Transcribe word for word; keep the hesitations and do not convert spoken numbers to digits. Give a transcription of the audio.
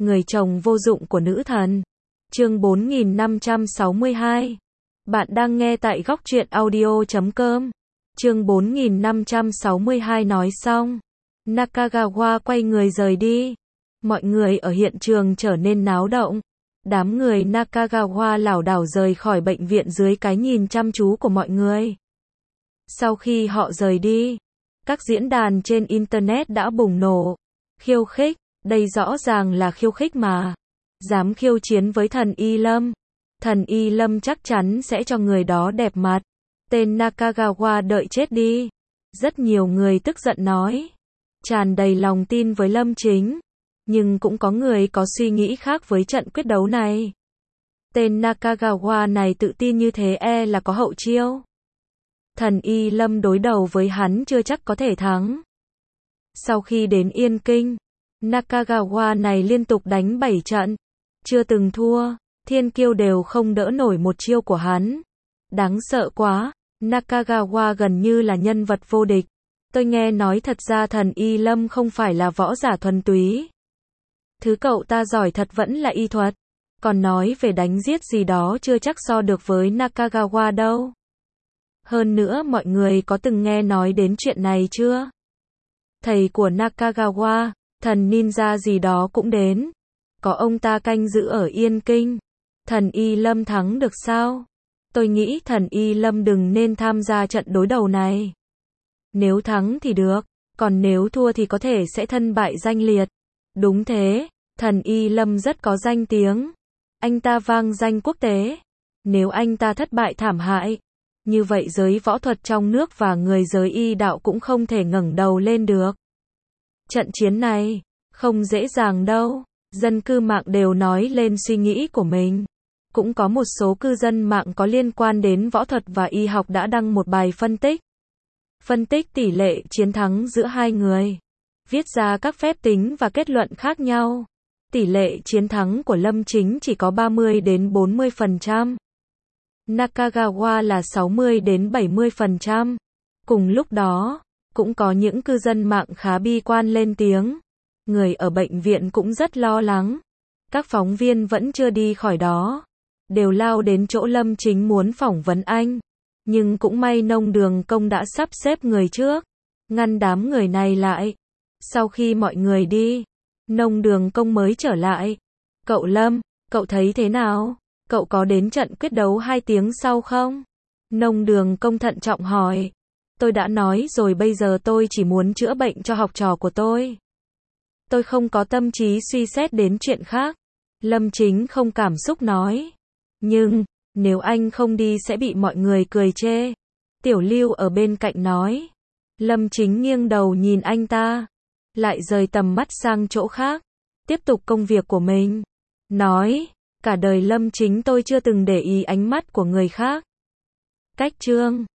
Người chồng vô dụng của nữ thần. Chương bốn nghìn năm trăm sáu mươi hai. Bạn đang nghe tại góc truyện audio chấm com. Chương bốn nghìn năm trăm sáu mươi hai nói xong, Nakagawa quay người rời đi. Mọi người ở hiện trường trở nên náo động. Đám người Nakagawa lảo đảo rời khỏi bệnh viện dưới cái nhìn chăm chú của mọi người. Sau khi họ rời đi, các diễn đàn trên Internet đã bùng nổ. Khiêu khích, đây rõ ràng là khiêu khích mà. Dám khiêu chiến với thần Y Lâm. Thần Y Lâm chắc chắn sẽ cho người đó đẹp mặt. Tên Nakagawa đợi chết đi. Rất nhiều người tức giận nói. Tràn đầy lòng tin với Lâm Chính. Nhưng cũng có người có suy nghĩ khác với trận quyết đấu này. Tên Nakagawa này tự tin như thế e là có hậu chiêu. Thần Y Lâm đối đầu với hắn chưa chắc có thể thắng. Sau khi đến Yên Kinh, Nakagawa này liên tục đánh bảy trận. Chưa từng thua, thiên kiêu đều không đỡ nổi một chiêu của hắn. Đáng sợ quá, Nakagawa gần như là nhân vật vô địch. Tôi nghe nói thật ra thần Y Lâm không phải là võ giả thuần túy. Thứ cậu ta giỏi thật vẫn là y thuật. Còn nói về đánh giết gì đó chưa chắc so được với Nakagawa đâu. Hơn nữa mọi người có từng nghe nói đến chuyện này chưa? Thầy của Nakagawa, thần ninja gì đó cũng đến. Có ông ta canh giữ ở Yên Kinh. Thần Y Lâm thắng được sao? Tôi nghĩ thần Y Lâm đừng nên tham gia trận đối đầu này. Nếu thắng thì được, còn nếu thua thì có thể sẽ thân bại danh liệt. Đúng thế, thần Y Lâm rất có danh tiếng. Anh ta vang danh quốc tế. Nếu anh ta thất bại thảm hại, như vậy giới võ thuật trong nước và người giới y đạo cũng không thể ngẩng đầu lên được. Trận chiến này, không dễ dàng đâu. Dân cư mạng đều nói lên suy nghĩ của mình. Cũng có một số cư dân mạng có liên quan đến võ thuật và y học đã đăng một bài phân tích. Phân tích tỷ lệ chiến thắng giữa hai người. Viết ra các phép tính và kết luận khác nhau. Tỷ lệ chiến thắng của Lâm Chính chỉ có ba mươi đến bốn mươi phần trăm. Nakagawa là sáu mươi đến bảy mươi phần trăm. Cùng lúc đó, cũng có những cư dân mạng khá bi quan lên tiếng. Người ở bệnh viện cũng rất lo lắng. Các phóng viên vẫn chưa đi khỏi đó. Đều lao đến chỗ Lâm Chính muốn phỏng vấn anh. Nhưng cũng may Nông Đường Công đã sắp xếp người trước. Ngăn đám người này lại. Sau khi mọi người đi, Nông Đường Công mới trở lại. Cậu Lâm, cậu thấy thế nào? Cậu có đến trận quyết đấu hai tiếng sau không? Nông Đường Công thận trọng hỏi. Tôi đã nói rồi, bây giờ tôi chỉ muốn chữa bệnh cho học trò của tôi. Tôi không có tâm trí suy xét đến chuyện khác. Lâm Chính không cảm xúc nói. Nhưng, nếu anh không đi sẽ bị mọi người cười chê. Tiểu Lưu ở bên cạnh nói. Lâm Chính nghiêng đầu nhìn anh ta. Lại rời tầm mắt sang chỗ khác. Tiếp tục công việc của mình. Nói, cả đời Lâm Chính tôi chưa từng để ý ánh mắt của người khác. Cách chương